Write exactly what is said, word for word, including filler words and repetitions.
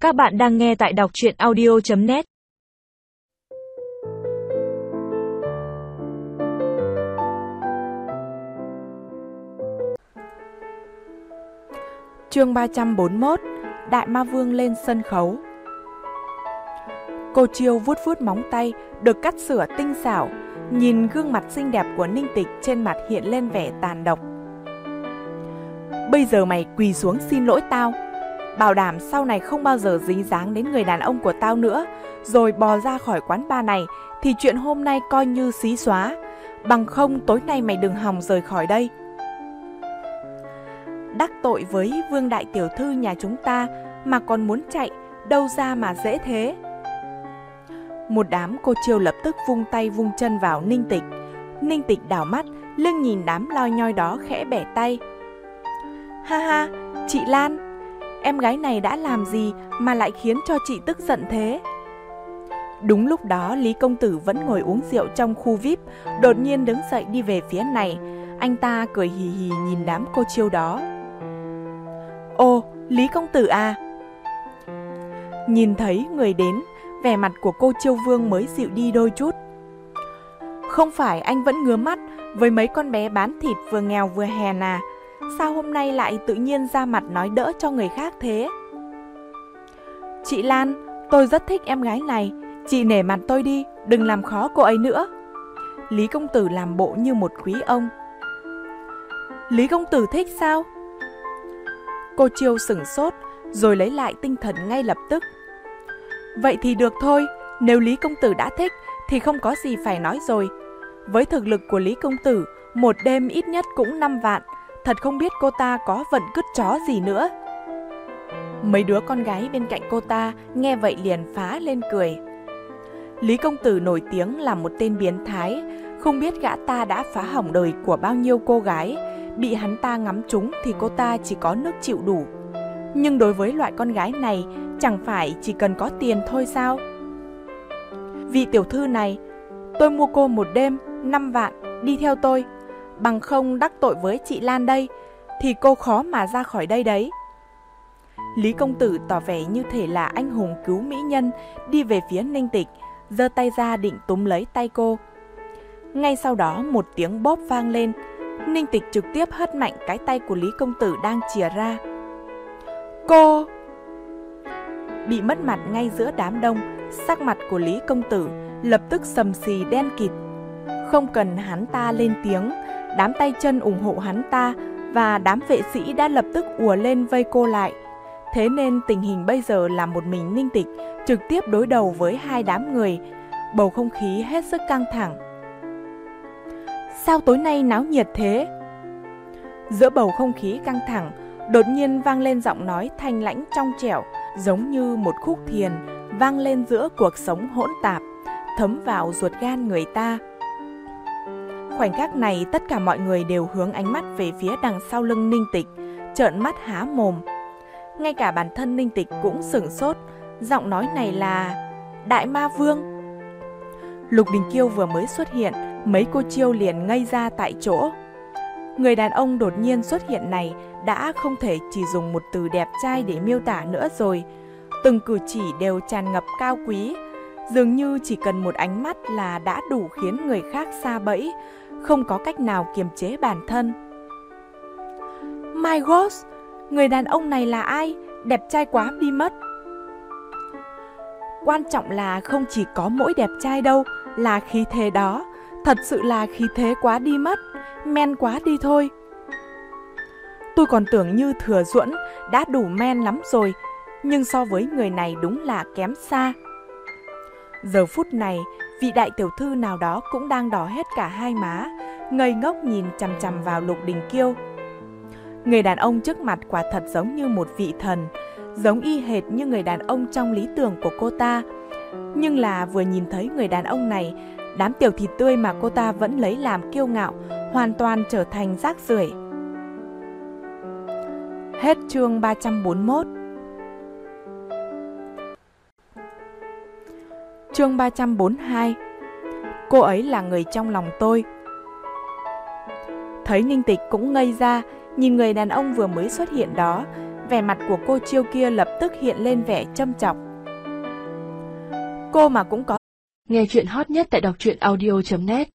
Các bạn đang nghe tại đọc truyện audio chấm net. Chương ba trăm bốn mươi mốt. Đại Ma Vương lên sân khấu. Cô Chiêu vuốt vuốt móng tay được cắt sửa tinh xảo, nhìn gương mặt xinh đẹp của Ninh Tịch, trên mặt hiện lên vẻ tàn độc. Bây giờ mày quỳ xuống xin lỗi tao, bảo đảm sau này không bao giờ dính dáng đến người đàn ông của tao nữa, rồi bò ra khỏi quán bar này thì chuyện hôm nay coi như xí xóa, bằng không tối nay mày đừng hòng rời khỏi đây. Đắc tội với Vương đại tiểu thư nhà chúng ta mà còn muốn chạy, đâu ra mà dễ thế. Một đám cô Chiêu lập tức vung tay vung chân vào Ninh Tịch. Ninh Tịch đảo mắt lưng nhìn đám loi nhoi đó, khẽ bẻ tay. Ha ha, chị Lan, em gái này đã làm gì mà lại khiến cho chị tức giận thế? Đúng lúc đó Lý công tử vẫn ngồi uống rượu trong khu vi ai pi, đột nhiên đứng dậy đi về phía này. Anh ta cười hì hì nhìn đám cô Chiêu đó. Ồ, Lý công tử à? Nhìn thấy người đến, vẻ mặt của cô Chiêu Vương mới dịu đi đôi chút. Không phải anh vẫn ngứa mắt với mấy con bé bán thịt vừa nghèo vừa hèn à? Sao hôm nay lại tự nhiên ra mặt nói đỡ cho người khác thế? Chị Lan, tôi rất thích em gái này, chị nể mặt tôi đi, đừng làm khó cô ấy nữa. Lý công tử làm bộ như một quý ông. Lý công tử thích sao? Cô Chiêu sửng sốt, rồi lấy lại tinh thần ngay lập tức. Vậy thì được thôi, nếu Lý công tử đã thích thì không có gì phải nói rồi. Với thực lực của Lý công tử, một đêm ít nhất cũng năm vạn, thật không biết cô ta có vận cứt chó gì nữa. Mấy đứa con gái bên cạnh cô ta nghe vậy liền phá lên cười. Lý công tử nổi tiếng là một tên biến thái, không biết gã ta đã phá hỏng đời của bao nhiêu cô gái, bị hắn ta ngắm trúng thì cô ta chỉ có nước chịu đủ. Nhưng đối với loại con gái này, chẳng phải chỉ cần có tiền thôi sao? Vị tiểu thư này, tôi mua cô một đêm, năm vạn, đi theo tôi. Bằng không đắc tội với chị Lan đây, thì cô khó mà ra khỏi đây đấy. Lý công tử tỏ vẻ như thể là anh hùng cứu mỹ nhân, đi về phía Ninh Tịch, giơ tay ra định túm lấy tay cô. Ngay sau đó một tiếng bóp vang lên, Ninh Tịch trực tiếp hất mạnh cái tay của Lý công tử đang chìa ra. Cô! Bị mất mặt ngay giữa đám đông, sắc mặt của Lý công tử lập tức sầm xì đen kịt. Không cần hắn ta lên tiếng, đám tay chân ủng hộ hắn ta và đám vệ sĩ đã lập tức ùa lên vây cô lại. Thế nên tình hình bây giờ là một mình Ninh Tịch trực tiếp đối đầu với hai đám người, bầu không khí hết sức căng thẳng. Sao tối nay náo nhiệt thế? Giữa bầu không khí căng thẳng, đột nhiên vang lên giọng nói thanh lãnh trong trẻo, giống như một khúc thiền vang lên giữa cuộc sống hỗn tạp, thấm vào ruột gan người ta. Khoảnh khắc này tất cả mọi người đều hướng ánh mắt về phía đằng sau lưng Ninh Tịch, trợn mắt há mồm. Ngay cả bản thân Ninh Tịch cũng sửng sốt, giọng nói này là Đại Ma Vương. Lục Đình Kiêu vừa mới xuất hiện, mấy cô Chiêu liền ngây ra tại chỗ. Người đàn ông đột nhiên xuất hiện này đã không thể chỉ dùng một từ đẹp trai để miêu tả nữa rồi. Từng cử chỉ đều tràn ngập cao quý, dường như chỉ cần một ánh mắt là đã đủ khiến người khác sa bẫy, không có cách nào kiềm chế bản thân. My God, người đàn ông này là ai? Đẹp trai quá đi mất. Quan trọng là không chỉ có mỗi đẹp trai đâu, là khí thế đó. Thật sự là khí thế quá đi mất, men quá đi thôi. Tôi còn tưởng như Thừa Duẫn đã đủ men lắm rồi, nhưng so với người này đúng là kém xa. Giờ phút này, vị đại tiểu thư nào đó cũng đang đỏ hết cả hai má, ngây ngốc nhìn chằm chằm vào Lục Đình Kiêu. Người đàn ông trước mặt quả thật giống như một vị thần, giống y hệt như người đàn ông trong lý tưởng của cô ta. Nhưng là vừa nhìn thấy người đàn ông này, đám tiểu thịt tươi mà cô ta vẫn lấy làm kiêu ngạo hoàn toàn trở thành rác rưởi. Hết chương ba trăm bốn mươi mốt. Chương ba trăm bốn mươi hai. Cô ấy là người trong lòng tôi. Thấy Ninh Tịch cũng ngây ra, nhìn người đàn ông vừa mới xuất hiện đó, Vẻ mặt của cô Chiêu kia lập tức hiện lên vẻ châm chọc. Cô mà cũng có. Nghe chuyện hot nhất tại đọc truyện audio chấm net